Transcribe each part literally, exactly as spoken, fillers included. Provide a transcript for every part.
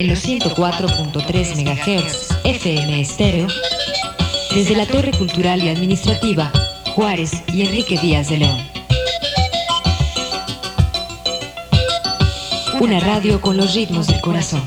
en los ciento cuatro punto tres megahertz F M estéreo, desde la Torre Cultural y Administrativa Juárez y Enrique Díaz de León. Una radio con los ritmos del corazón.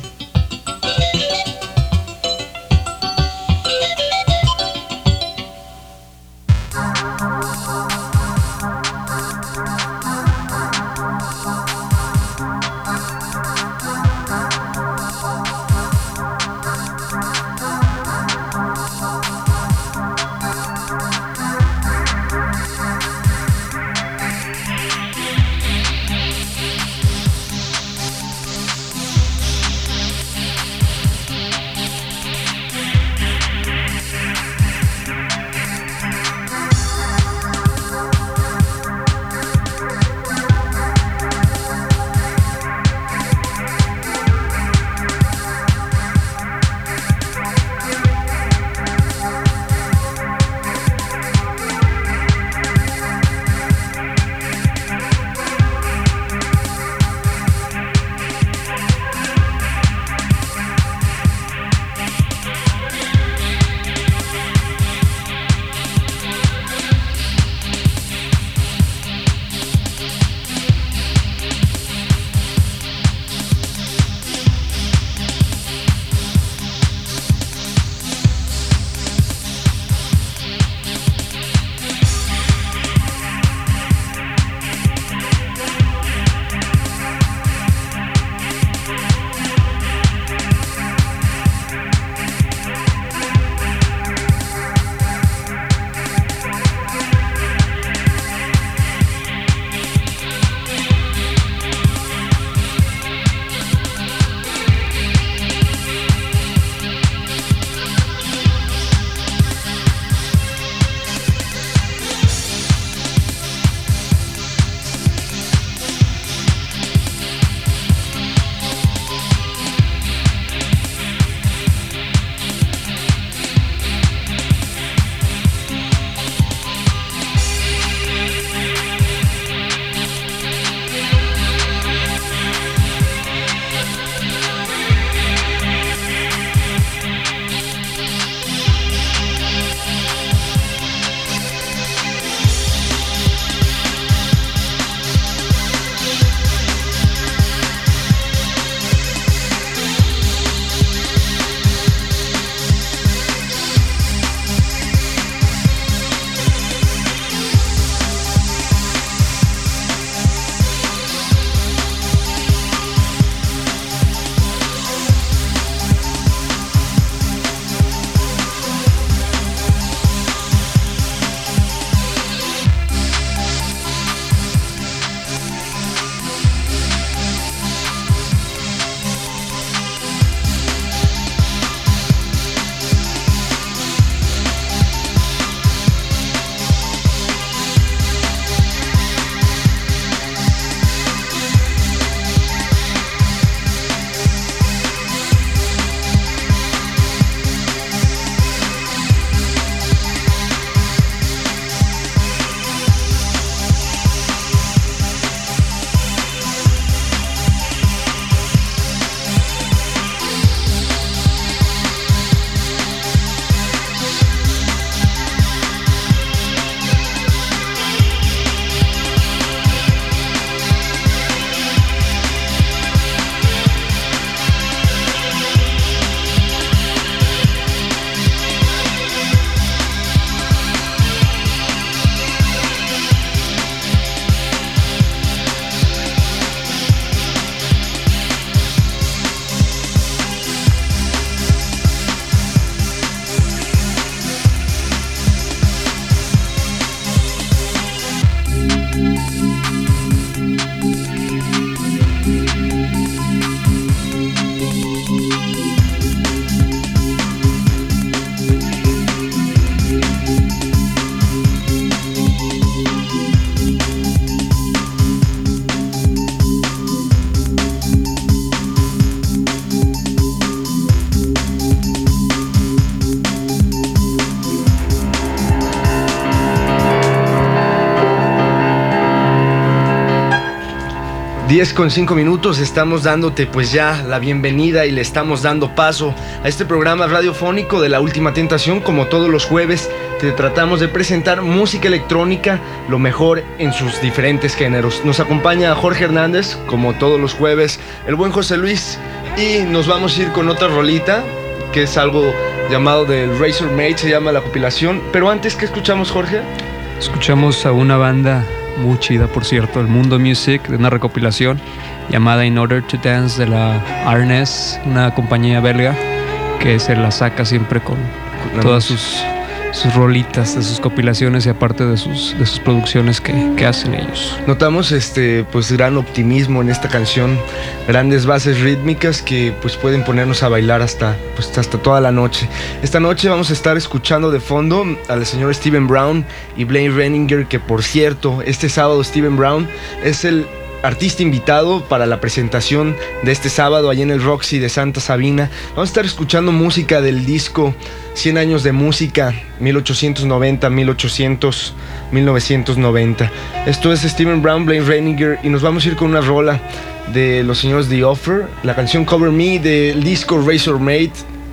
diez con cinco minutos, estamos dándote pues ya la bienvenida y le estamos dando paso a este programa radiofónico de La Última Tentación. Como todos los jueves te tratamos de presentar música electrónica, lo mejor en sus diferentes géneros. Nos acompaña Jorge Hernández, como todos los jueves, el buen José Luis, y nos vamos a ir con otra rolita que es algo llamado del Razor Maid, se llama la compilación. Pero antes, ¿qué escuchamos, Jorge? Escuchamos a una banda muy chida, por cierto, el Mundo Music, de una recopilación llamada In Order to Dance de la Arnes, una compañía belga que se la saca siempre con, con todas sus, sus rolitas de sus compilaciones y aparte de sus, de sus producciones que, que hacen ellos. Notamos este pues gran optimismo en esta canción, grandes bases rítmicas que pues pueden ponernos a bailar hasta, pues, hasta toda la noche. Esta noche vamos a estar escuchando de fondo al señor Steven Brown y Blaine Renninger, que por cierto, este sábado Steven Brown es el artista invitado para la presentación de este sábado allá en el Roxy de Santa Sabina. Vamos a estar escuchando música del disco cien años de música, mil ochocientos noventa, mil ochocientos, mil novecientos noventa. Esto es Steven Brown, Blaine Renninger, y nos vamos a ir con una rola de los señores The Offer, la canción Cover Me del disco Razor Maid,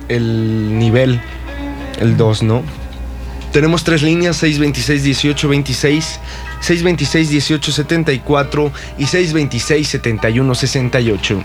el nivel, el dos, ¿no? Tenemos tres líneas, seis veintiséis dieciocho veintiséis, seis veintiséis dieciocho setenta y cuatro y seis veintiséis setenta y uno sesenta y ocho.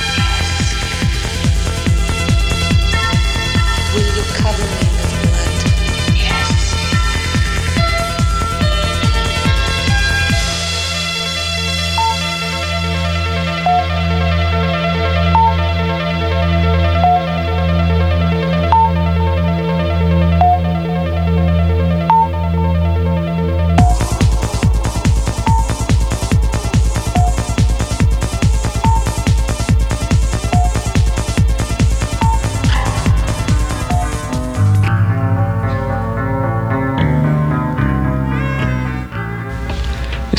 Will you cover me with blood?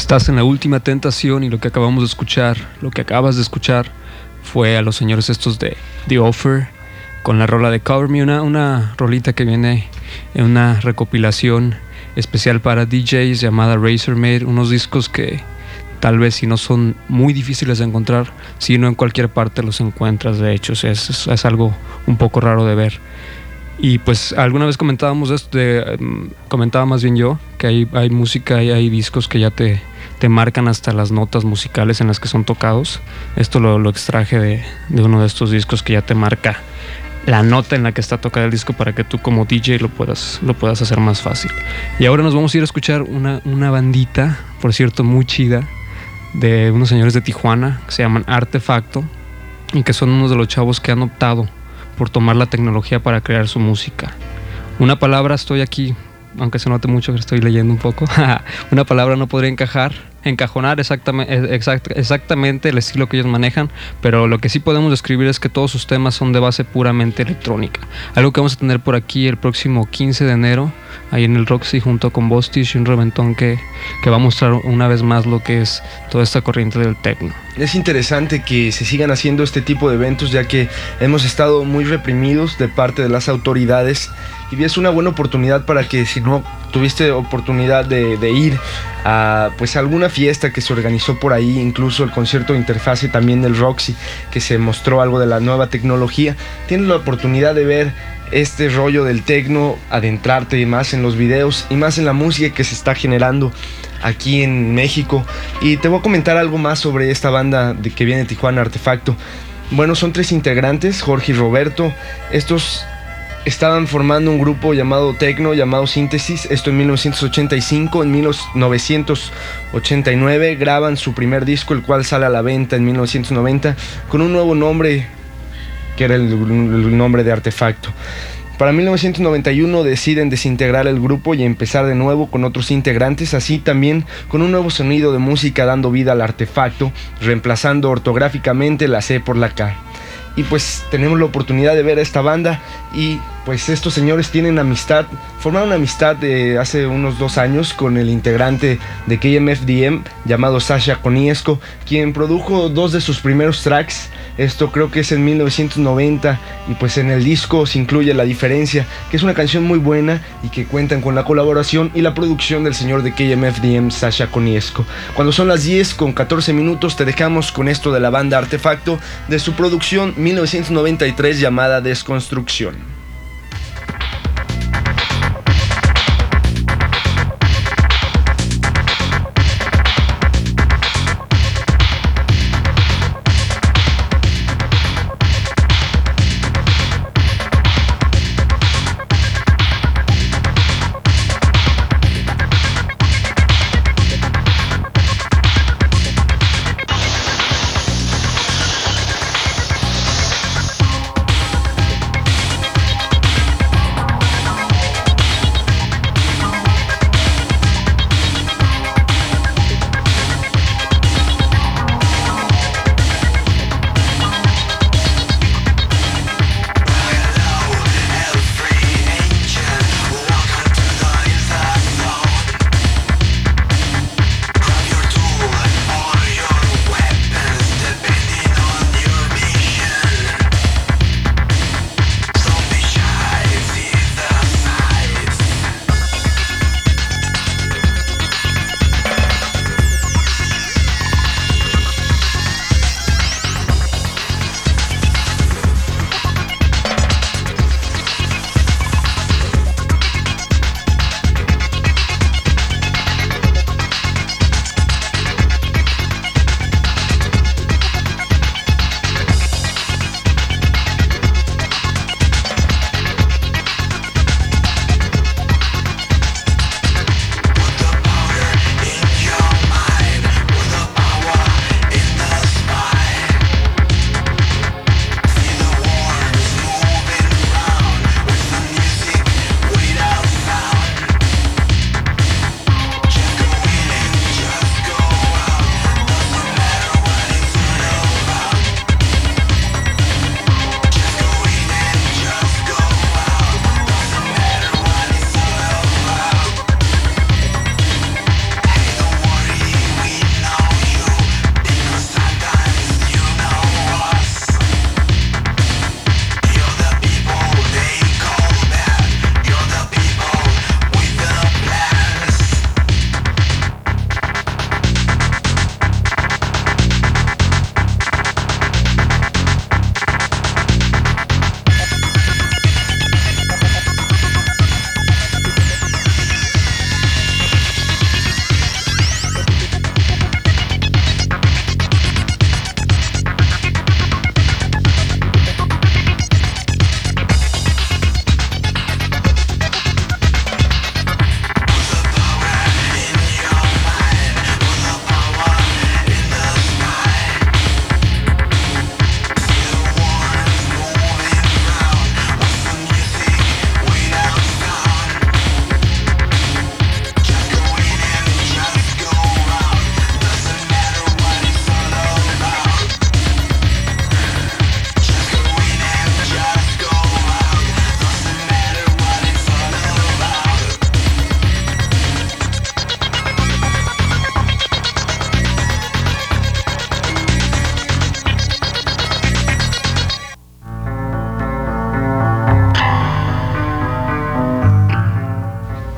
Estás en la última tentación y lo que acabamos de escuchar, lo que acabas de escuchar fue a los señores estos de The Offer con la rola de Cover Me, una, una rolita que viene en una recopilación especial para D Js llamada Razormaid, unos discos que tal vez si no son muy difíciles de encontrar, si no en cualquier parte los encuentras, de hecho, o sea, es, es algo un poco raro de ver. Y pues alguna vez comentábamos esto, de, um, comentaba más bien yo, que hay, hay música y hay, hay discos que ya te, te marcan hasta las notas musicales en las que son tocados. Esto lo, lo extraje de, de uno de estos discos que ya te marca la nota en la que está tocada el disco para que tú como D J lo puedas, lo puedas hacer más fácil. Y ahora nos vamos a ir a escuchar una, una bandita, por cierto, muy chida, de unos señores de Tijuana que se llaman Artefacto y que son unos de los chavos que han optado por tomar la tecnología para crear su música. Una palabra, estoy aquí, aunque se note mucho que estoy leyendo un poco, una palabra no podría encajar, encajonar exactamente, exact, exactamente el estilo que ellos manejan, pero lo que sí podemos describir es que todos sus temas son de base puramente electrónica. Algo que vamos a tener por aquí el próximo quince de enero, ahí en el Roxy, junto con Bostich y un reventón que, que va a mostrar una vez más lo que es toda esta corriente del techno. Es interesante que se sigan haciendo este tipo de eventos, ya que hemos estado muy reprimidos de parte de las autoridades, y es una buena oportunidad para que, si no tuviste oportunidad de, de ir a pues alguna fiesta que se organizó por ahí, incluso el concierto de Interfase también del Roxy, que se mostró algo de la nueva tecnología, tienes la oportunidad de ver este rollo del techno, adentrarte más en los videos y más en la música que se está generando aquí en México. Y te voy a comentar algo más sobre esta banda de que viene de Tijuana, Artefacto. Bueno, son tres integrantes, Jorge y Roberto. Estos estaban formando un grupo llamado Techno, llamado Síntesis, esto en mil novecientos ochenta y cinco. En mil novecientos ochenta y nueve graban su primer disco, el cual sale a la venta en mil novecientos noventa con un nuevo nombre, que era el, el nombre de Artefacto. Para mil novecientos noventa y uno deciden desintegrar el grupo y empezar de nuevo con otros integrantes, así también con un nuevo sonido de música dando vida al Artefacto, reemplazando ortográficamente la C por la K. Y pues tenemos la oportunidad de ver a esta banda, y pues estos señores tienen amistad, formaron amistad de hace unos dos años con el integrante de K M F D M llamado Sasha Koniesko, quien produjo dos de sus primeros tracks. Esto creo que es en mil novecientos noventa, y pues en el disco se incluye La Diferencia, que es una canción muy buena y que cuentan con la colaboración y la producción del señor de K M F D M, Sasha Koniesko. Cuando son las diez con catorce minutos te dejamos con esto de la banda Artefacto, de su producción mil novecientos noventa y tres llamada Desconstrucción.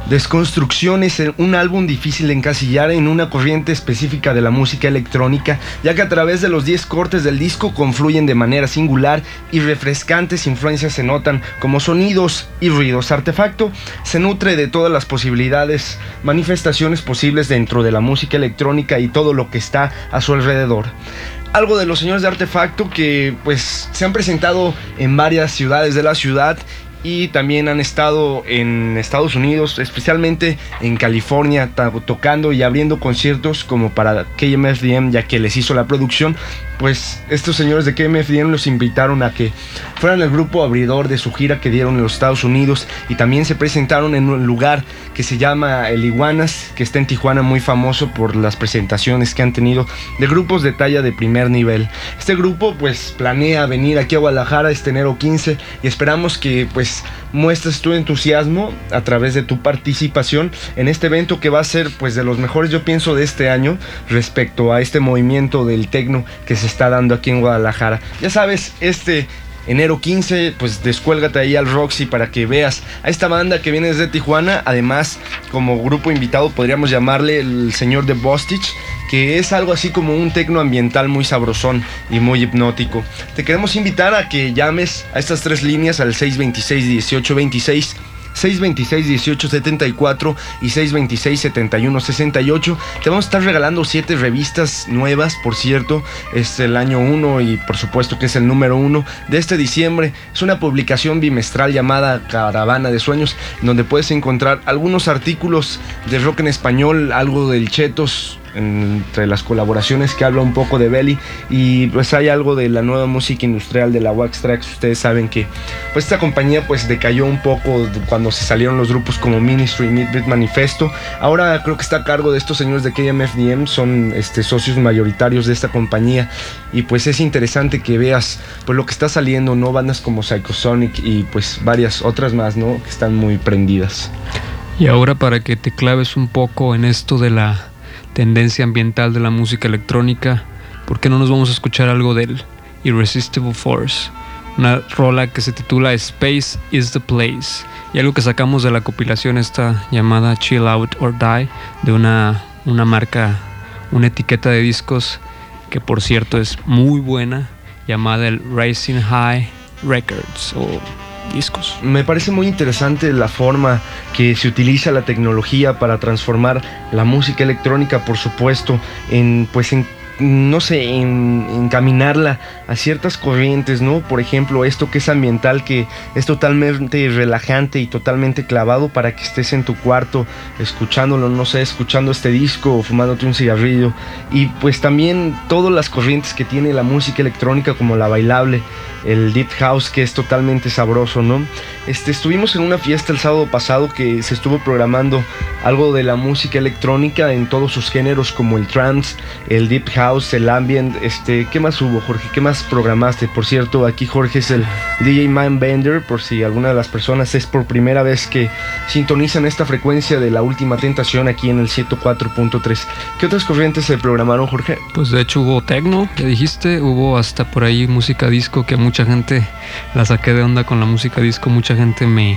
Desconstrucción es un álbum difícil de encasillar en una corriente específica de la música electrónica, ya que a través de los diez cortes del disco confluyen de manera singular y refrescantes influencias se notan como sonidos y ruidos. Artefacto se nutre de todas las posibilidades, manifestaciones posibles dentro de la música electrónica y todo lo que está a su alrededor. Algo de los señores de Artefacto que pues se han presentado en varias ciudades de la ciudad y también han estado en Estados Unidos, especialmente en California, tocando y abriendo conciertos como para K M F D M, ya que les hizo la producción. Pues estos señores de K M F D M los invitaron a que fueran el grupo abridor de su gira que dieron en los Estados Unidos, y también se presentaron en un lugar que se llama El Iguanas, que está en Tijuana, muy famoso por las presentaciones que han tenido de grupos de talla de primer nivel. Este grupo pues planea venir aquí a Guadalajara este enero quince y esperamos que pues muestres tu entusiasmo a través de tu participación en este evento que va a ser pues de los mejores, yo pienso, de este año respecto a este movimiento del techno que se está dando aquí en Guadalajara. Ya sabes, este enero quince, pues descuélgate ahí al Roxy para que veas a esta banda que viene desde Tijuana. Además, como grupo invitado podríamos llamarle el señor de Bostich, que es algo así como un tecno ambiental muy sabrosón y muy hipnótico. Te queremos invitar a que llames a estas tres líneas al seis veintiséis, dieciocho veintiséis, seis veintiséis, dieciocho setenta y cuatro y seis veintiséis, setenta y uno sesenta y ocho. Te vamos a estar regalando siete revistas nuevas, por cierto. Es el año uno y por supuesto que es el número uno de este diciembre. Es una publicación bimestral llamada Caravana de Sueños, donde puedes encontrar algunos artículos de rock en español, algo del Chetos, entre las colaboraciones que habla un poco de Belly, y pues hay algo de la nueva música industrial de la Wax Trax. Ustedes saben que pues esta compañía pues decayó un poco cuando se salieron los grupos como Ministry y Midbeat Manifesto. Ahora creo que está a cargo de estos señores de K M F D M, son este, socios mayoritarios de esta compañía, y pues es interesante que veas pues lo que está saliendo, ¿no? Bandas como Psychosonic y pues varias otras más, ¿no? Que están muy prendidas. Y ahora, para que te claves un poco en esto de la tendencia ambiental de la música electrónica, ¿por qué no nos vamos a escuchar algo del Irresistible Force? Una rola que se titula Space is the Place, y algo que sacamos de la compilación esta llamada Chill Out or Die, de una, una marca, una etiqueta de discos que por cierto es muy buena, llamada el Rising High Records o discos. Me parece muy interesante la forma que se utiliza la tecnología para transformar la música electrónica, por supuesto, en pues en no sé, en, encaminarla a ciertas corrientes, ¿no? Por ejemplo, esto que es ambiental, que es totalmente relajante y totalmente clavado para que estés en tu cuarto escuchándolo, no sé, escuchando este disco o fumándote un cigarrillo. Y pues también todas las corrientes que tiene la música electrónica, como la bailable, el deep house, que es totalmente sabroso, ¿no? Este, estuvimos en una fiesta el sábado pasado que se estuvo programando algo de la música electrónica en todos sus géneros, como el trance, el deep house, el ambient. Este, ¿qué más hubo, Jorge? ¿Qué más programaste? Por cierto, aquí Jorge es el D J Mindbender, por si alguna de las personas es por primera vez que sintonizan esta frecuencia de La Última Tentación aquí en el ciento cuatro punto tres. ¿Qué otras corrientes se programaron, Jorge? Pues de hecho hubo techno, ya dijiste, hubo hasta por ahí música disco, que mucha gente la saqué de onda con la música disco. Mucha gente me,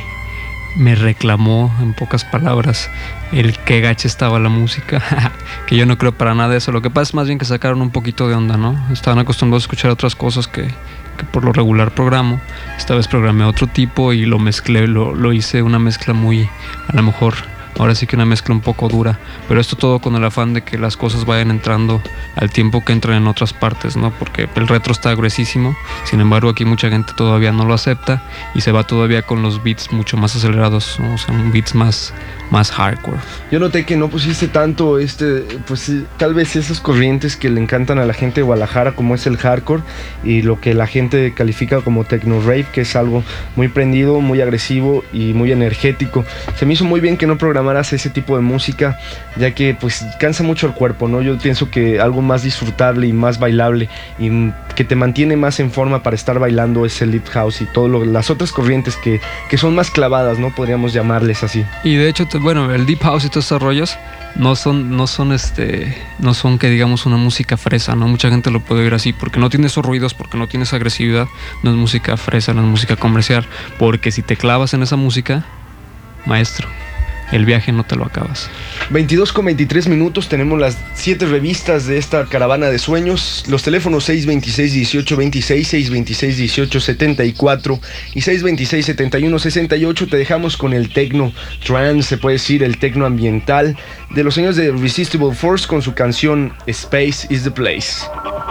me reclamó, en pocas palabras, el que gacha estaba la música. Que yo no creo para nada de eso. Lo que pasa es más bien que sacaron un poquito de onda, ¿no? Estaban acostumbrados a escuchar otras cosas que, que por lo regular programo. Esta vez programé otro tipo y lo mezclé, lo, lo hice una mezcla muy, a lo mejor ahora sí que una mezcla un poco dura, pero esto todo con el afán de que las cosas vayan entrando al tiempo que entran en otras partes, ¿no? Porque el retro está gruesísimo, sin embargo aquí mucha gente todavía no lo acepta y se va todavía con los beats mucho más acelerados, ¿no? O sea, beats más, más hardcore. Yo noté que no pusiste tanto este, pues tal vez esas corrientes que le encantan a la gente de Guadalajara, como es el hardcore y lo que la gente califica como techno rave, que es algo muy prendido, muy agresivo y muy energético. Se me hizo muy bien que no programaras ese tipo de música, ya que pues cansa mucho el cuerpo, ¿no? Yo pienso que algo más disfrutable y más bailable y que te mantiene más en forma para estar bailando es el deep house y todas las otras corrientes que, que son más clavadas, ¿no? Podríamos llamarles así. Y de hecho, te, bueno, el deep house y todos estos rollos no son, no son este, no son que digamos una música fresa, ¿no? Mucha gente lo puede oír así, porque no tiene esos ruidos, porque no tiene esa agresividad, no es música fresa, no es música comercial, porque si te clavas en esa música, maestro, el viaje no te lo acabas. veintidós con veintitrés minutos, tenemos las siete revistas de esta caravana de sueños. Los teléfonos seis veintiséis, dieciocho veintiséis, seis veintiséis, dieciocho setenta y cuatro y seis veintiséis, setenta y uno sesenta y ocho. Te dejamos con el techno trance, se puede decir el techno ambiental de los señores de Irresistible Force con su canción Space is the Place.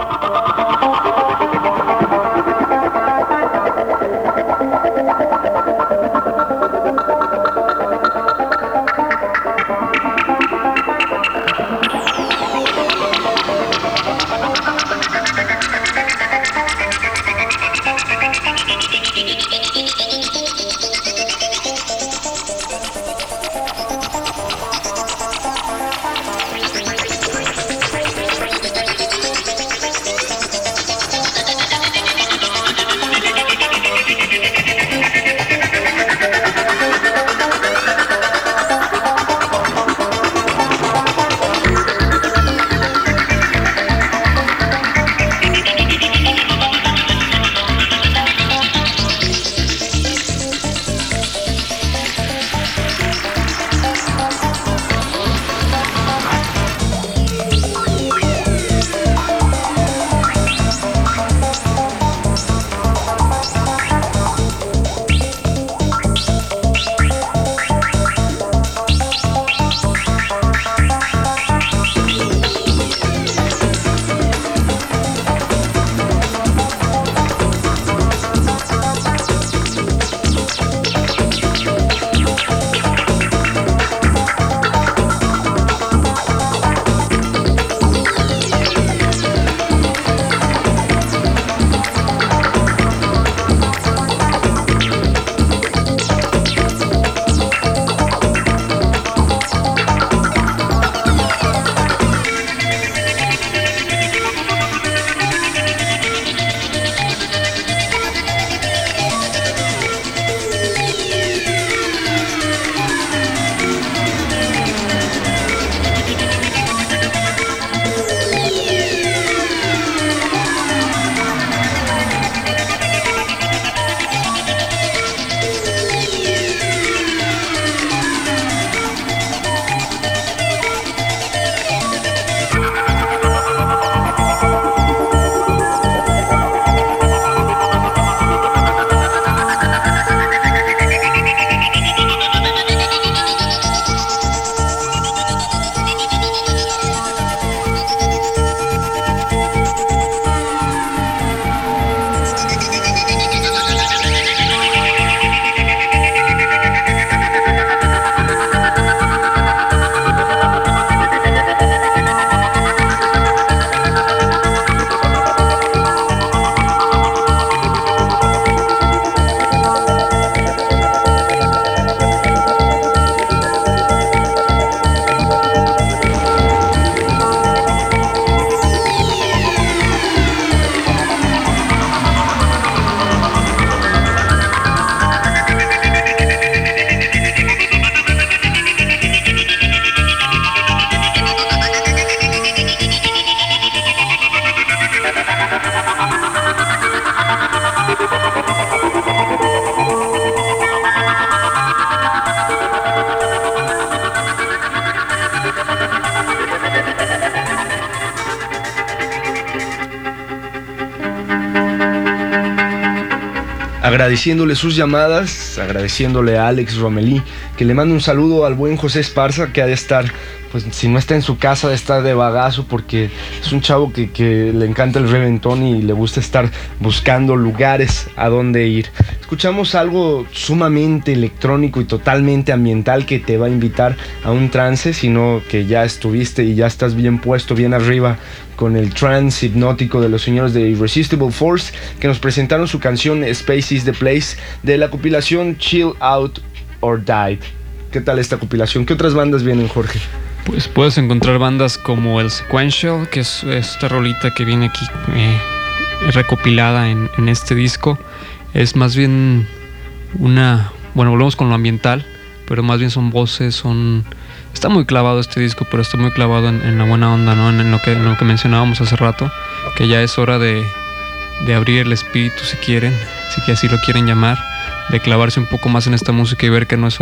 agradeciéndole sus llamadas, agradeciéndole a Alex Romelí, que le mando un saludo al buen José Esparza, que ha de estar, pues si no está en su casa, de estar de bagazo, porque es un chavo que, que le encanta el reventón y le gusta estar buscando lugares a donde ir. Escuchamos algo sumamente electrónico y totalmente ambiental que te va a invitar a un trance, sino que ya estuviste y ya estás bien puesto, bien arriba con el trance hipnótico de los señores de Irresistible Force, que nos presentaron su canción Space is the Place de la compilación Chill Out or Die. ¿Qué tal esta compilación? ¿Qué otras bandas vienen, Jorge? Pues puedes encontrar bandas como el Sequential, que es esta rolita que viene aquí eh, recopilada en, en este disco. Es más bien una... Bueno, volvemos con lo ambiental, pero más bien son voces, son... Está muy clavado este disco, pero está muy clavado en, en la buena onda, ¿no? En, en, lo que, en lo que mencionábamos hace rato, que ya es hora de, de abrir el espíritu, si quieren, si que así lo quieren llamar, de clavarse un poco más en esta música y ver que no es solo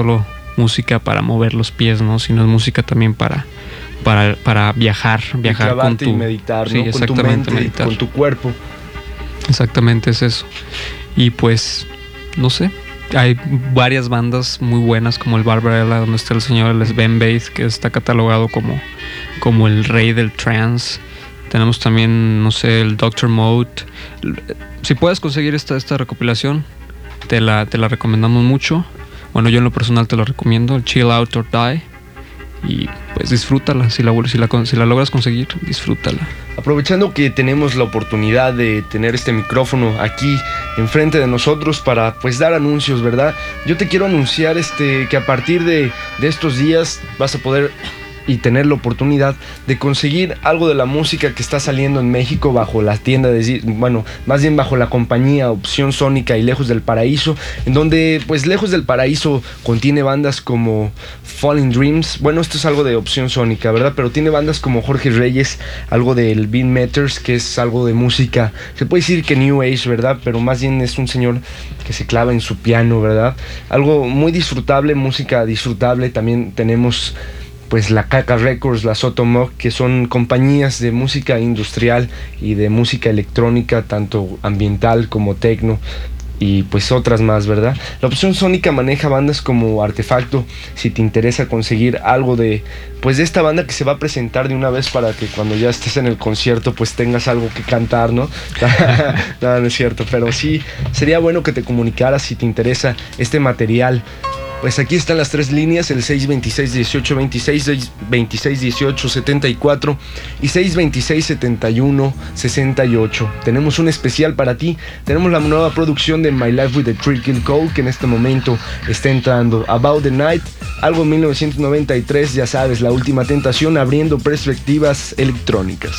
música para mover los pies, ¿no? Sino es música también para, para, para viajar, viajar con tu... y meditar, sí, ¿no? Con tu mente, meditar. Con tu cuerpo. Exactamente, es eso. Y pues, no sé, hay varias bandas muy buenas como el Barbarella, donde está el señor el Sven Väth, que está catalogado como, como el rey del trance. Tenemos también, no sé, el doctor Mode. Si puedes conseguir esta, esta recopilación, te la, te la recomendamos mucho. Bueno, yo en lo personal te lo recomiendo, el Chill Out or Die. Y pues disfrútala, si la, si, la, si la logras conseguir, disfrútala. Aprovechando que tenemos la oportunidad de tener este micrófono aquí enfrente de nosotros para pues dar anuncios, ¿verdad? Yo te quiero anunciar este, que a partir de, de estos días vas a poder y tener la oportunidad de conseguir algo de la música que está saliendo en México bajo la tienda de, bueno, más bien bajo la compañía Opción Sónica y Lejos del Paraíso, en donde pues Lejos del Paraíso contiene bandas como Falling Dreams. Bueno, esto es algo de Opción Sónica, ¿verdad? Pero tiene bandas como Jorge Reyes, algo del Beat Matters, que es algo de música, se puede decir que New Age, ¿verdad? Pero más bien es un señor que se clava en su piano, ¿verdad? Algo muy disfrutable, música disfrutable. También tenemos pues la Caca Records, la Sotomog, que son compañías de música industrial y de música electrónica, tanto ambiental como techno, y pues otras más, ¿verdad? La Opción Sónica maneja bandas como Artefacto. Si te interesa conseguir algo de pues de esta banda que se va a presentar de una vez para que cuando ya estés en el concierto pues tengas algo que cantar, ¿no? No, no es cierto, pero sí sería bueno que te comunicaras si te interesa este material. Pues aquí están las tres líneas, el seis veintiséis dieciocho veintiséis, seis veintiséis dieciocho setenta y cuatro y seis veintiséis setenta y uno sesenta y ocho. Tenemos un especial para ti, tenemos la nueva producción de My Life with the Trickle Code, que en este momento está entrando. About the Night, algo mil novecientos noventa y tres, ya sabes, La Última Tentación, abriendo perspectivas electrónicas.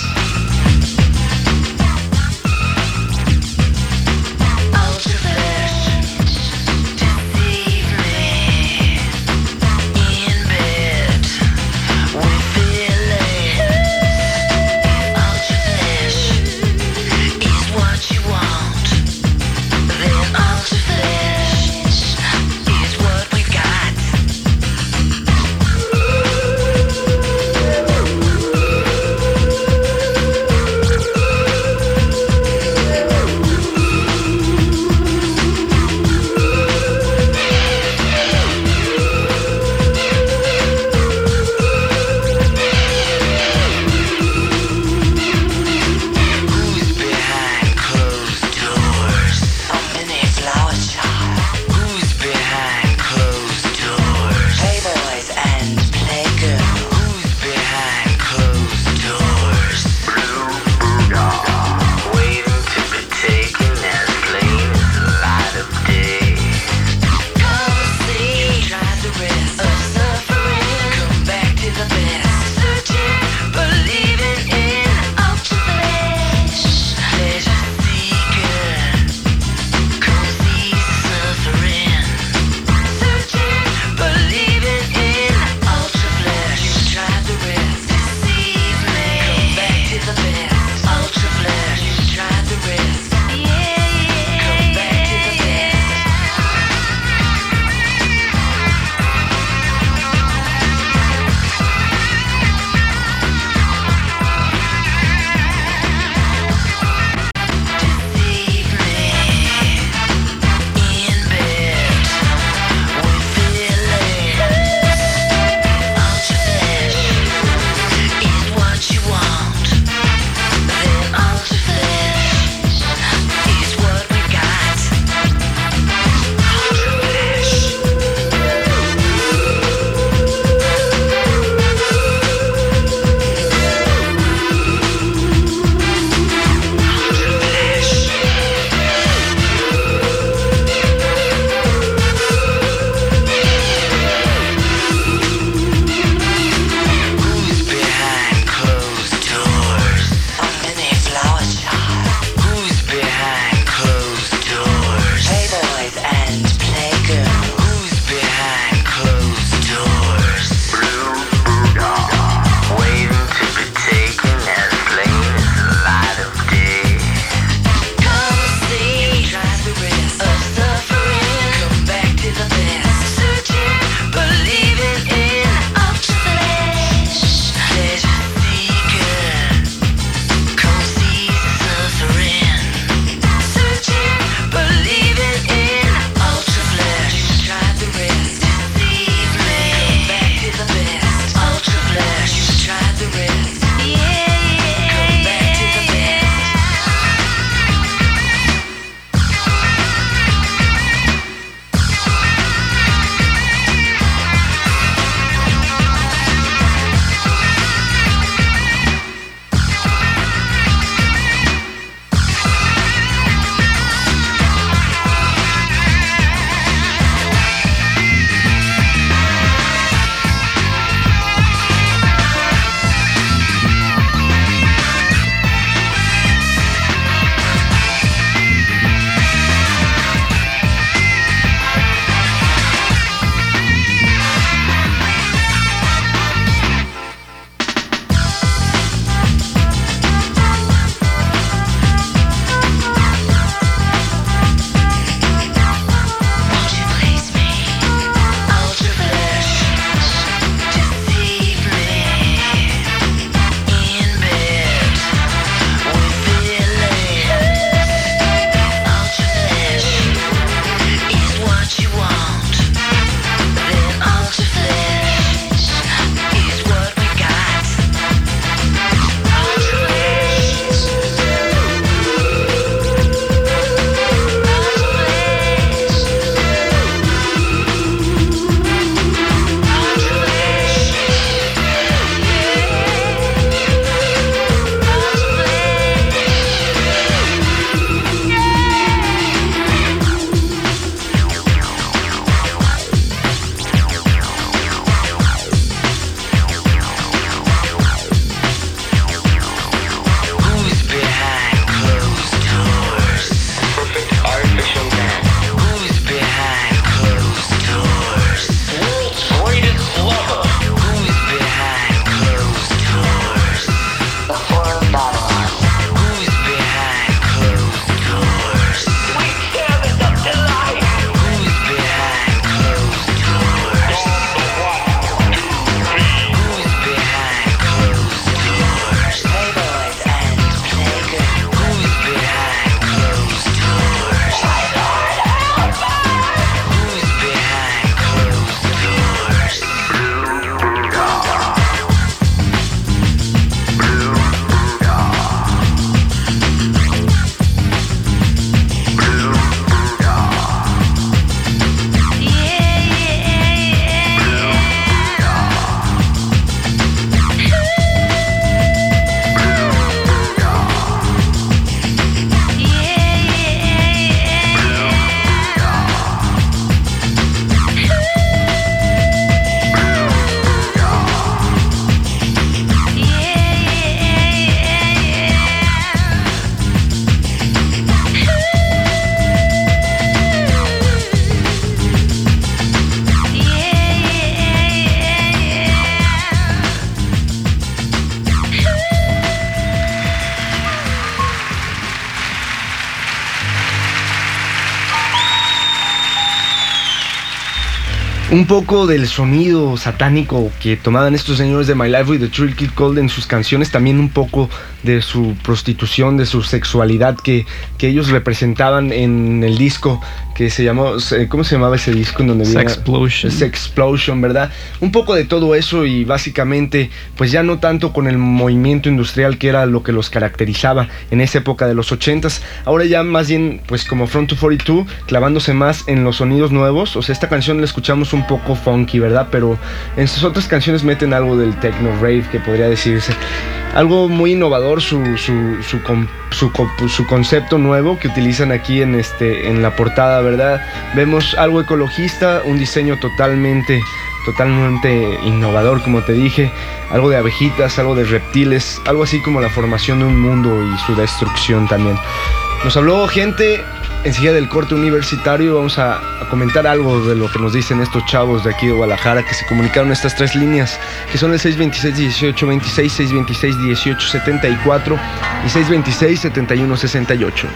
un poco del sonido satánico que tomaban estos señores de My Life with the Trill Kid Cold en sus canciones, también un poco de su prostitución, de su sexualidad que, que ellos representaban en el disco que se llamó, ¿cómo se llamaba ese disco? En donde Sexplosion. Sexplosion, ¿verdad? Un poco de todo eso y básicamente pues ya no tanto con el movimiento industrial que era lo que los caracterizaba en esa época de los ochentas, ahora ya más bien pues como Front to cuarenta y dos, clavándose más en los sonidos nuevos. O sea, esta canción la escuchamos un poco funky, ¿verdad? Pero en sus otras canciones meten algo del techno rave, que podría decirse. Algo muy innovador, su, su, su, su, su, su concepto nuevo que utilizan aquí en, este, en la portada, ¿verdad? Vemos algo ecologista, un diseño totalmente, totalmente innovador, como te dije. Algo de abejitas, algo de reptiles, algo así como la formación de un mundo y su destrucción también. Nos habló gente enseguida del corte universitario. Vamos a, a comentar algo de lo que nos dicen estos chavos de aquí de Guadalajara que se comunicaron estas tres líneas, que son el seis veintiséis, dieciocho veintiséis, seis veintiséis, dieciocho setenta y cuatro y seis veintiséis, setenta y uno sesenta y ocho.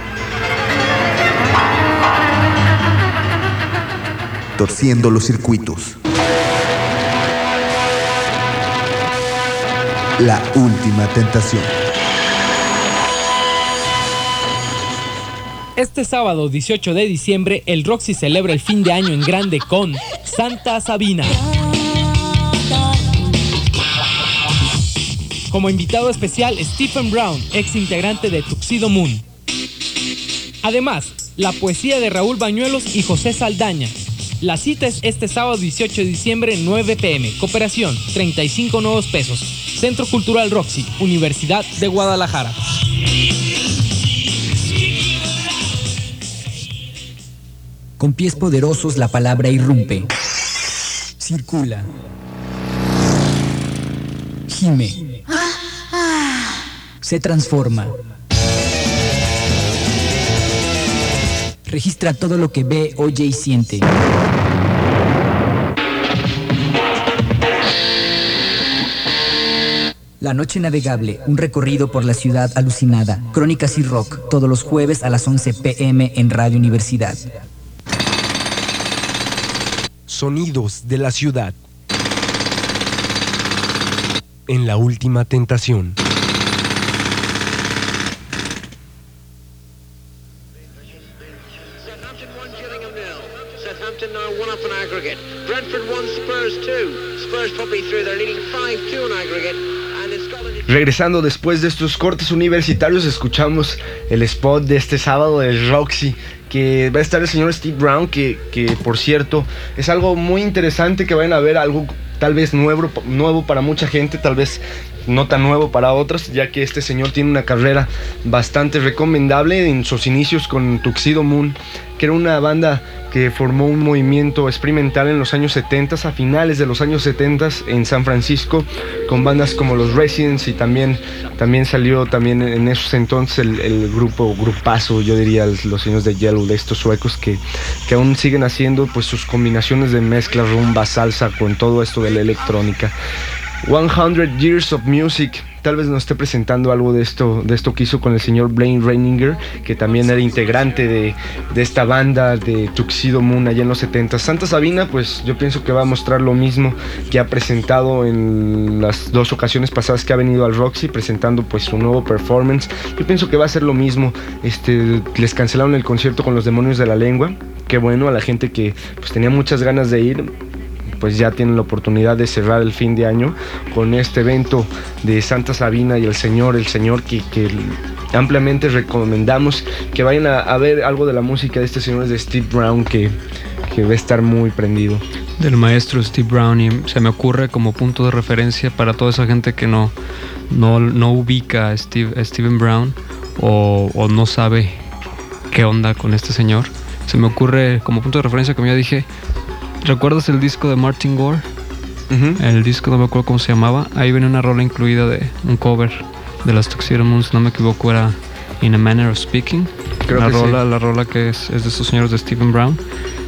Torciendo los circuitos. La última tentación. Este sábado dieciocho de diciembre, el Roxy celebra el fin de año en grande con Santa Sabina. Como invitado especial, Stephen Brown, ex integrante de Tuxedo Moon. Además, la poesía de Raúl Bañuelos y José Saldaña. La cita es este sábado dieciocho de diciembre, nueve pe eme. Cooperación, treinta y cinco nuevos pesos. Centro Cultural Roxy, Universidad de Guadalajara. Con pies poderosos la palabra irrumpe, circula, gime, se transforma, registra todo lo que ve, oye y siente. La Noche Navegable, un recorrido por la ciudad alucinada. Crónicas y rock, todos los jueves a las once pe eme en Radio Universidad. Sonidos de la ciudad. En la última tentación. Southampton one, Gillingham nil. Southampton now one up on aggregate. Brentford one, Spurs two. Spurs probably through. They're leading five two on aggregate. Regresando después de estos cortes universitarios, escuchamos el spot de este sábado del Roxy, que va a estar el señor Steve Brown, que, que por cierto es algo muy interesante que vayan a ver, algo tal vez nuevo, nuevo para mucha gente, tal vez no tan nuevo para otros, ya que este señor tiene una carrera bastante recomendable en sus inicios con Tuxedo Moon, que era una banda que formó un movimiento experimental en los años setenta, a finales de los años setenta en San Francisco, con bandas como los Residents, y también, también salió también en esos entonces el, el grupo, grupazo, yo diría, los señores de Yellow, de estos suecos que, que aún siguen haciendo pues sus combinaciones de mezcla, rumba, salsa, con todo esto de la electrónica. cien Years of Music, tal vez nos esté presentando algo de esto, de esto que hizo con el señor Blaine Reininger, que también era integrante de, de esta banda de Tuxedo Moon allá en los setenta. Santa Sabina, pues yo pienso que va a mostrar lo mismo que ha presentado en las dos ocasiones pasadas que ha venido al Roxy, presentando pues su nuevo performance. Yo pienso que va a ser lo mismo. Este, les cancelaron el concierto con los Demonios de la Lengua. Qué bueno, a la gente que pues tenía muchas ganas de ir, pues ya tienen la oportunidad de cerrar el fin de año con este evento de Santa Sabina y el Señor, el Señor que, que ampliamente recomendamos que vayan a, a ver algo de la música de este señor, de Steve Brown, que, que va a estar muy prendido. Del maestro Steve Brown, y se me ocurre como punto de referencia para toda esa gente que no, no, no ubica a, Steve, a Stephen Brown o, o no sabe qué onda con este señor. Se me ocurre como punto de referencia, como ya dije, ¿recuerdas el disco de Martin Gore? Uh-huh. El disco, no me acuerdo cómo se llamaba. Ahí viene una rola incluida de un cover de las Tuxedo Moon, si no me equivoco era In a Manner of Speaking. Creo la, que rola, sí. La rola que es, es de esos señores de Stephen Brown.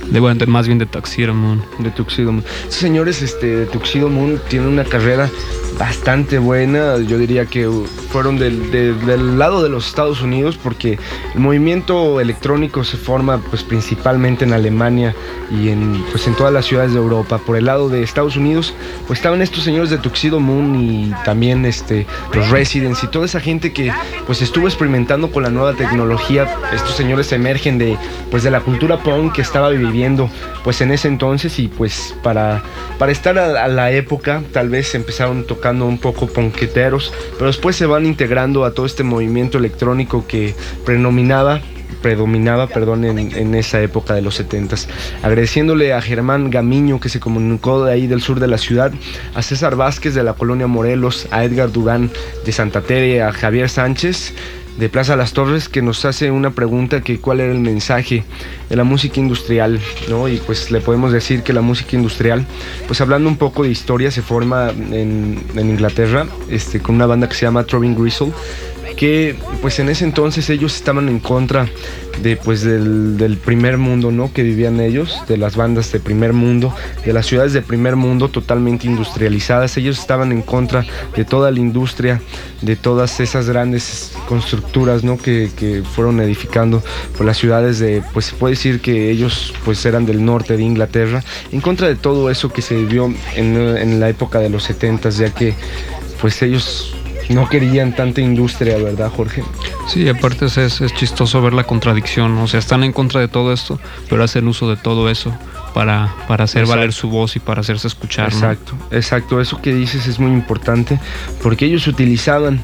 de, bueno, de, más bien de Tuxedo Moon. De Tuxedo Moon. Estos señores este, de Tuxedo Moon tienen una carrera bastante buena. Yo diría que fueron del, de, del lado de los Estados Unidos, porque el movimiento electrónico se forma pues principalmente en Alemania y en, pues, en todas las ciudades de Europa. Por el lado de Estados Unidos pues estaban estos señores de Tuxedo Moon y también este, los Residents y toda esa gente que pues estuvo experimentando con la nueva tecnología. Estos señores emergen de, pues, de la cultura punk que estaba viviendo pues en ese entonces, y pues para, para estar a, a la época tal vez empezaron tocando un poco punketeros, pero después se van integrando a todo este movimiento electrónico que predominaba predominaba perdón, en, en esa época de los setentas. Agradeciéndole a Germán Gamiño, que se comunicó de ahí del sur de la ciudad, a César Vázquez de la colonia Morelos, a Edgar Durán de Santa Tere, a Javier Sánchez de Plaza Las Torres, que nos hace una pregunta, que cuál era el mensaje de la música industrial, ¿no? Y pues le podemos decir que la música industrial, pues hablando un poco de historia, se forma en, en Inglaterra, este, con una banda que se llama Throbbing Gristle, que pues en ese entonces ellos estaban en contra de pues del, del primer mundo, ¿no? Que vivían ellos, de las bandas de primer mundo, de las ciudades de primer mundo totalmente industrializadas. Ellos estaban en contra de toda la industria, de todas esas grandes constructuras, ¿no? que, que fueron edificando por las ciudades de, pues se puede decir que ellos pues eran del norte de Inglaterra, en contra de todo eso que se vivió en, en la época de los setentas, ya que pues ellos no querían tanta industria, ¿verdad, Jorge? Sí, aparte es, es, es chistoso ver la contradicción, o sea, están en contra de todo esto, pero hacen uso de todo eso para, para hacer exacto. valer su voz y para hacerse escuchar. Exacto, ¿no? Exacto, eso que dices es muy importante, porque ellos utilizaban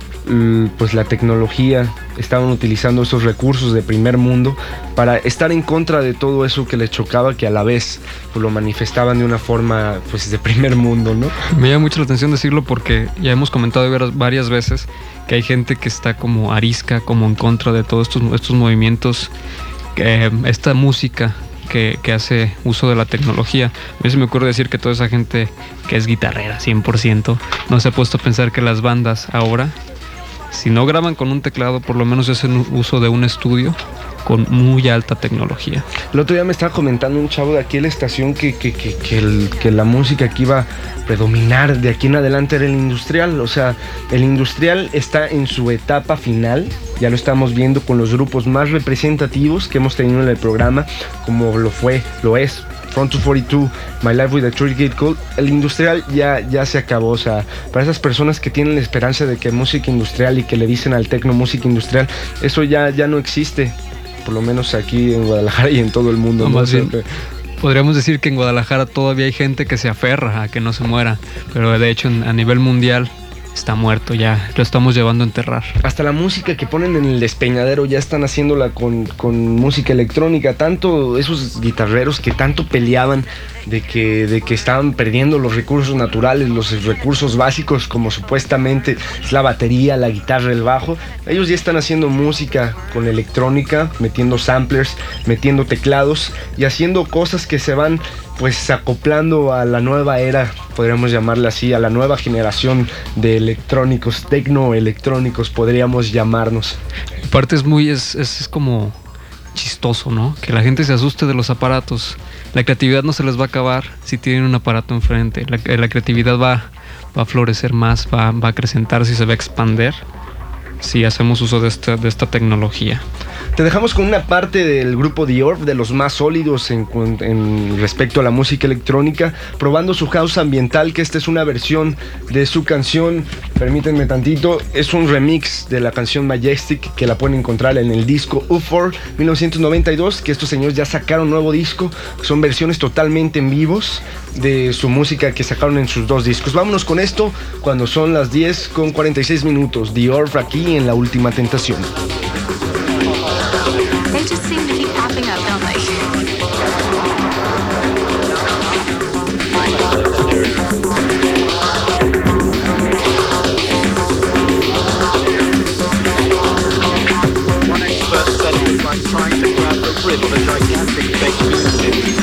pues la tecnología, estaban utilizando esos recursos de primer mundo para estar en contra de todo eso que les chocaba, que a la vez pues lo manifestaban de una forma pues de primer mundo, ¿no? Me llama mucho la atención decirlo porque ya hemos comentado varias veces que hay gente que está como arisca, como en contra de todos estos, estos movimientos, eh, esta música que, que hace uso de la tecnología. A mí se me ocurre decir que toda esa gente que es guitarrera cien por ciento no se ha puesto a pensar que las bandas ahora, si no graban con un teclado, por lo menos hacen uso de un estudio con muy alta tecnología. El otro día me estaba comentando un chavo de aquí en la estación que, que, que, que, el, que la música que iba a predominar de aquí en adelante era el industrial. O sea, el industrial está en su etapa final. Ya lo estamos viendo con los grupos más representativos que hemos tenido en el programa, como lo fue, lo es Front two forty-two, My Life with a True Gate Cold. El industrial ya, ya se acabó. O sea, para esas personas que tienen la esperanza de que música industrial y que le dicen al tecno música industrial, eso ya, ya no existe, por lo menos aquí en Guadalajara y en todo el mundo. No, más bien, podríamos decir que en Guadalajara todavía hay gente que se aferra a que no se muera, pero de hecho a nivel mundial está muerto, ya lo estamos llevando a enterrar. Hasta la música que ponen en el despeñadero ya están haciéndola con, con música electrónica. Tanto esos guitarreros que tanto peleaban de que, de que estaban perdiendo los recursos naturales, los recursos básicos, como supuestamente es la batería, la guitarra, el bajo. Ellos ya están haciendo música con electrónica, metiendo samplers, metiendo teclados y haciendo cosas que se van pues acoplando a la nueva era, podríamos llamarla así, a la nueva generación de electrónicos, tecnoelectrónicos, podríamos llamarnos. Aparte es muy, es, es, es como chistoso, ¿no? Que la gente se asuste de los aparatos. La creatividad no se les va a acabar si tienen un aparato enfrente. La, la creatividad va, va a florecer más, va, va a acrecentarse y se va a expandir si hacemos uso de esta, de esta tecnología. Te dejamos con una parte del grupo The Orb, de los más sólidos en, en respecto a la música electrónica, probando su house ambiental, que esta es una versión de su canción, permítanme tantito, es un remix de la canción Majestic, que la pueden encontrar en el disco U F O R mil novecientos noventa y dos, que estos señores ya sacaron un nuevo disco, son versiones totalmente en vivos de su música que sacaron en sus dos discos. Vámonos con esto cuando son las diez con cuarenta y seis minutos. The Orb aquí en La Última Tentación. They just seem to keep popping up, don't they? One expert said it was like trying to grab the rib of a gigantic fake lunatic.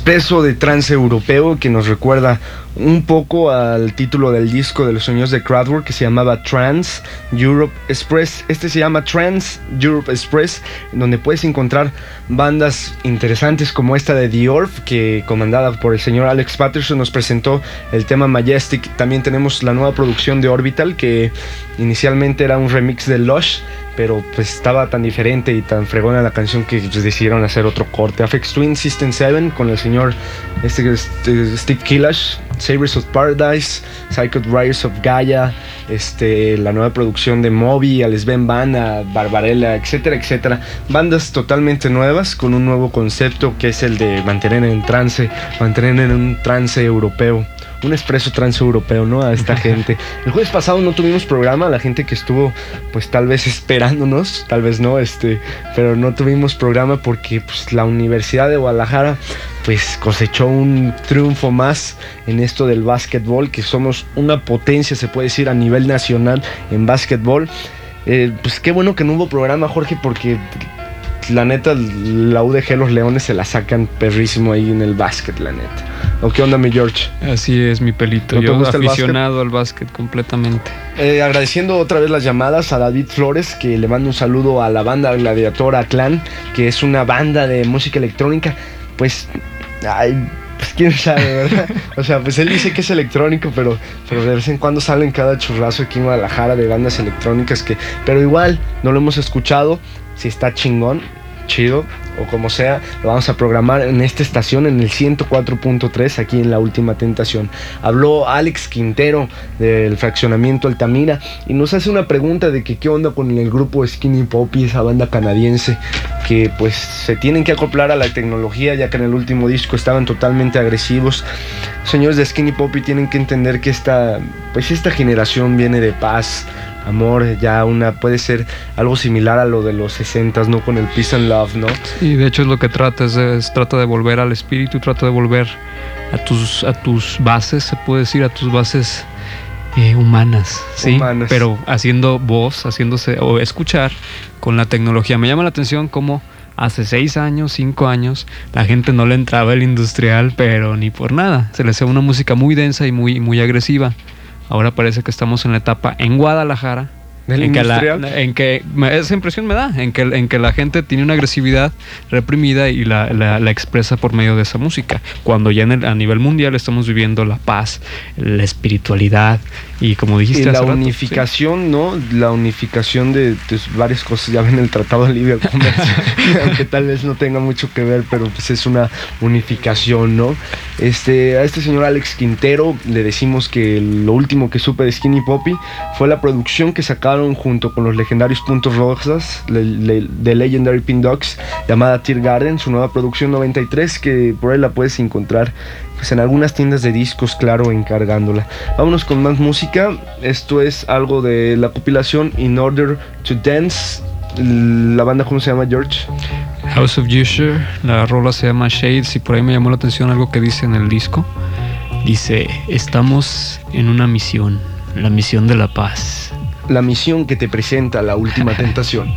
expreso de trance europeo que nos recuerda un poco al título del disco de los Sonidos de Kraftwerk, que se llamaba Trance Europe Express. Este se llama Trance Europe Express, en donde puedes encontrar bandas interesantes como esta de The Orf, que comandada por el señor Alex Patterson nos presentó el tema Majestic. También tenemos la nueva producción de Orbital, que inicialmente era un remix de Lush, pero pues estaba tan diferente y tan fregona la canción que pues, decidieron hacer otro corte. Aphex Twin, System seven con el señor este, este, Steve Killash, Sabres of Paradise, Psychot Riders of Gaia, este, la nueva producción de Moby, Alex Ben Banda, Barbarella, etcétera, etcétera. Bandas totalmente nuevas con un nuevo concepto que es el de mantener en trance, mantener en un trance europeo. Un expreso transeuropeo, ¿no? A esta gente. El jueves pasado no tuvimos programa, la gente que estuvo, pues tal vez esperándonos, tal vez no, este, pero no tuvimos programa porque pues, la Universidad de Guadalajara, pues cosechó un triunfo más en esto del básquetbol, que somos una potencia, se puede decir, a nivel nacional en básquetbol. Eh, pues qué bueno que no hubo programa, Jorge, porque la neta, la U D G, los Leones se la sacan perrísimo ahí en el básquet, la neta. ¿O qué onda, mi George? Así es, mi pelito. ¿No Yo te gusta el aficionado al básquet completamente. Eh, agradeciendo otra vez las llamadas a David Flores, que le mando un saludo a la banda Gladiatora Clan, que es una banda de música electrónica. Pues, ay, pues quién sabe, ¿verdad? O sea, pues él dice que es electrónico, pero, pero de vez en cuando salen cada churrazo aquí en Guadalajara de bandas electrónicas que, pero igual no lo hemos escuchado. Si está chingón, chido, o como sea, lo vamos a programar en esta estación, en el ciento cuatro punto tres, aquí en La Última Tentación. Habló Alex Quintero del fraccionamiento Altamira y nos hace una pregunta de que qué onda con el grupo Skinny Poppy, esa banda canadiense, que pues se tienen que acoplar a la tecnología, ya que en el último disco estaban totalmente agresivos. Señores de Skinny Poppy tienen que entender que esta, pues esta generación viene de paz, amor, ya una puede ser algo similar a lo de los sesentas, ¿no? Con el Peace and Love, ¿no? Y de hecho es lo que trata, es, es trata de volver al espíritu, trata de volver a tus, a tus bases, se puede decir, a tus bases eh, humanas, ¿sí? Humanas. Pero haciendo voz, haciéndose o escuchar con la tecnología. Me llama la atención cómo hace seis años, cinco años, la gente no le entraba el industrial, pero ni por nada. Se le hacía una música muy densa y muy, muy agresiva. Ahora parece que estamos en la etapa en Guadalajara en que, la, en que esa impresión me da, en que, en que la gente tiene una agresividad reprimida y la, la, la expresa por medio de esa música, cuando ya en el, a nivel mundial estamos viviendo la paz, la espiritualidad y como dijiste y hace la rato, unificación, ¿sí? ¿No? La unificación de, de varias cosas, ya ven el Tratado de Libre Comercio, aunque tal vez no tenga mucho que ver, pero pues es una unificación, ¿no? Este, a este señor Alex Quintero le decimos que lo último que supe de Skinny Poppy fue la producción que sacaron junto con los legendarios Puntos Rosas de Legendary Pink Dogs, llamada Tear Garden, su nueva producción noventa y tres, que por ahí la puedes encontrar pues en algunas tiendas de discos, claro, encargándola. Vámonos con más música. Esto es algo de la compilación In Order to Dance. La banda, ¿cómo se llama, George? House of Usher. La rola se llama Shades y por ahí me llamó la atención algo que dice en el disco. Dice: estamos en una misión, la misión de la paz. La misión que te presenta La Última Tentación.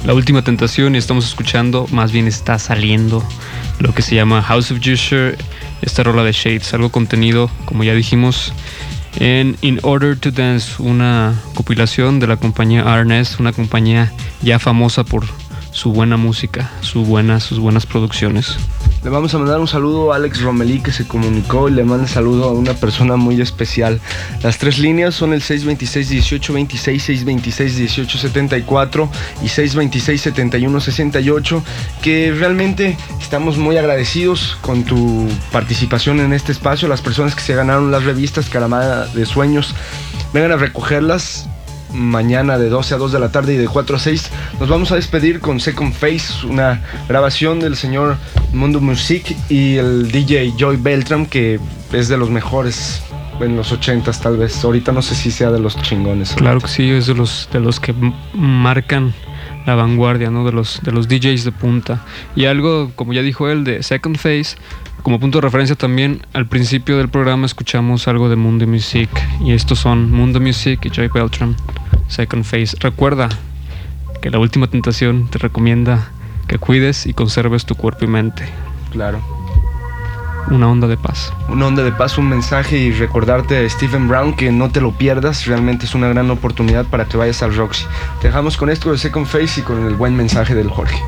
La Última Tentación y estamos escuchando, más bien está saliendo, lo que se llama House of Usher, esta rola de Shades, algo contenido, como ya dijimos, en In Order to Dance, una compilación de la compañía R N S, una compañía ya famosa por su buena música, su buena, sus buenas producciones. Le vamos a mandar un saludo a Alex Romelí, que se comunicó, y le manda saludo a una persona muy especial. Las tres líneas son el seis veintiséis, dieciocho veintiséis, seis veintiséis, dieciocho setenta y cuatro y seis veintiséis, setenta y uno sesenta y ocho, que realmente estamos muy agradecidos con tu participación en este espacio. Las personas que se ganaron las revistas Caramada de Sueños, vengan a recogerlas mañana de doce a dos de la tarde y de cuatro a seis. Nos vamos a despedir con Second Phase, una grabación del señor Mundo Music y el D J Joy Beltram, que es de los mejores en los ochentas tal vez. Ahorita no sé si sea de los chingones. Claro que sí, es de los, de los que marcan la vanguardia, ¿no? De los, de los D Js de punta. Y algo, como ya dijo él, de Second Phase, como punto de referencia también, al principio del programa escuchamos algo de Mundo Music, y estos son Mundo Music y Joy Beltram, Second Phase. Recuerda que La Última Tentación te recomienda que cuides y conserves tu cuerpo y mente. Claro. Una onda de paz. Una onda de paz, un mensaje, y recordarte a Stephen Brown que no te lo pierdas. Realmente es una gran oportunidad para que vayas al Roxy. Te dejamos con esto de Second Phase y con el buen mensaje del Jorge.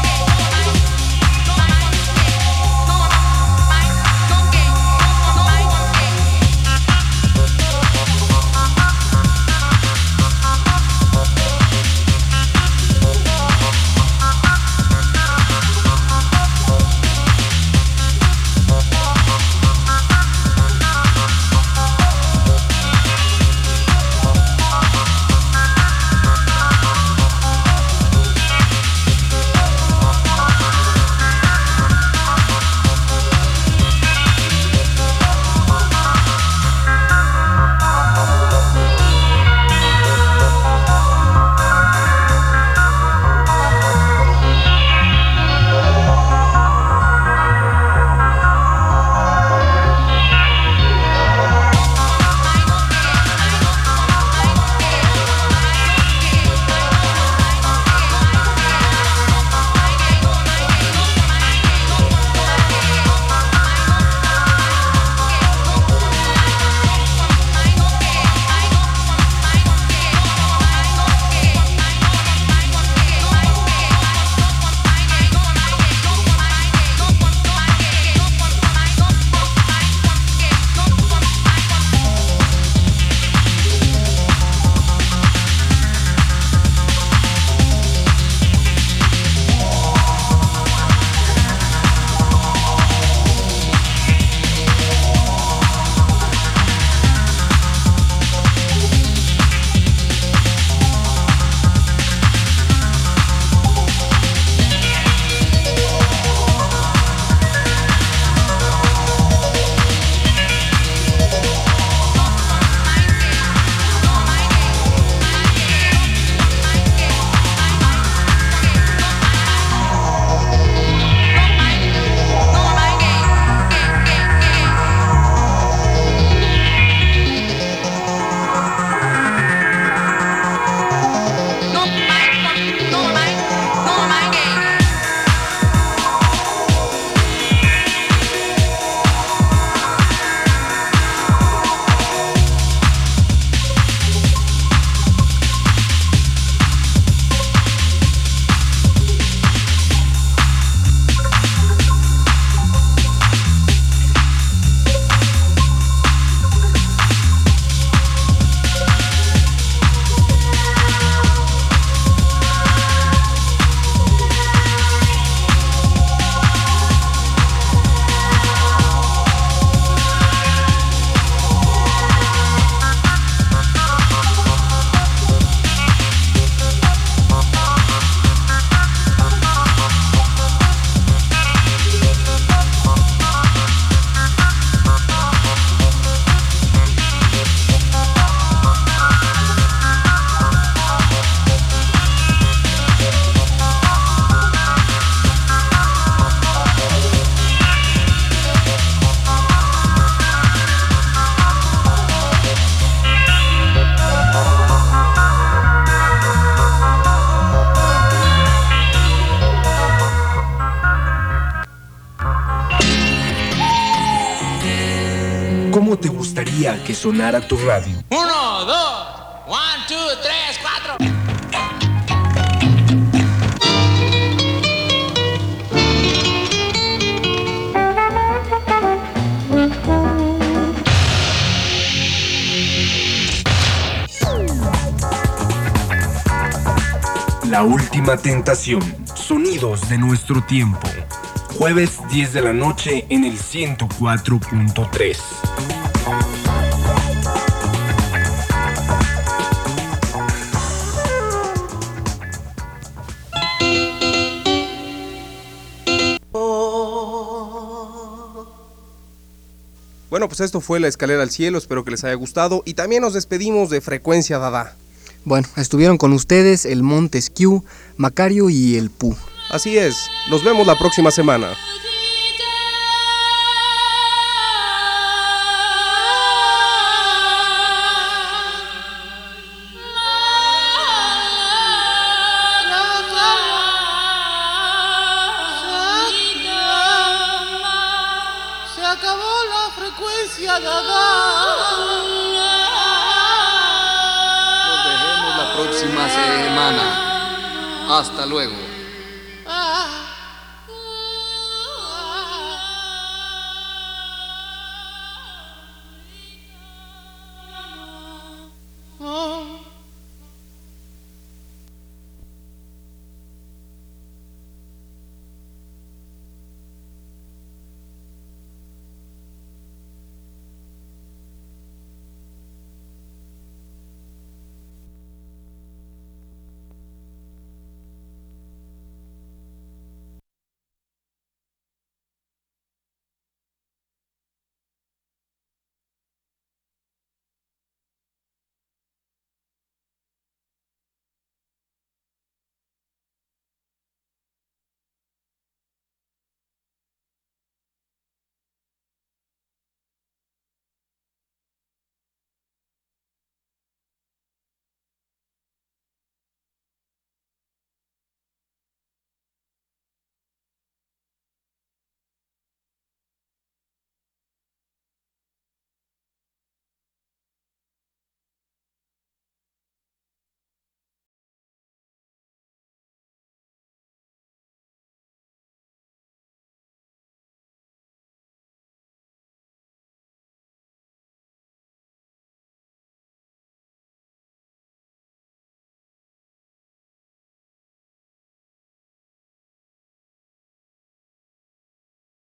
Bye. te gustaría que sonara tu radio? Uno, dos, one, two, tres, cuatro. La última tentación. Sonidos de nuestro tiempo. Jueves diez de la noche en el ciento cuatro punto tres. Bueno, pues esto fue La Escalera al Cielo, espero que les haya gustado y también nos despedimos de Frecuencia Dada. Bueno, estuvieron con ustedes el Montesquieu, Macario y el Pu. Así es, nos vemos la próxima semana. Se acabó la frecuencia Dada. Nos vemos la próxima semana. Hasta luego. Ah.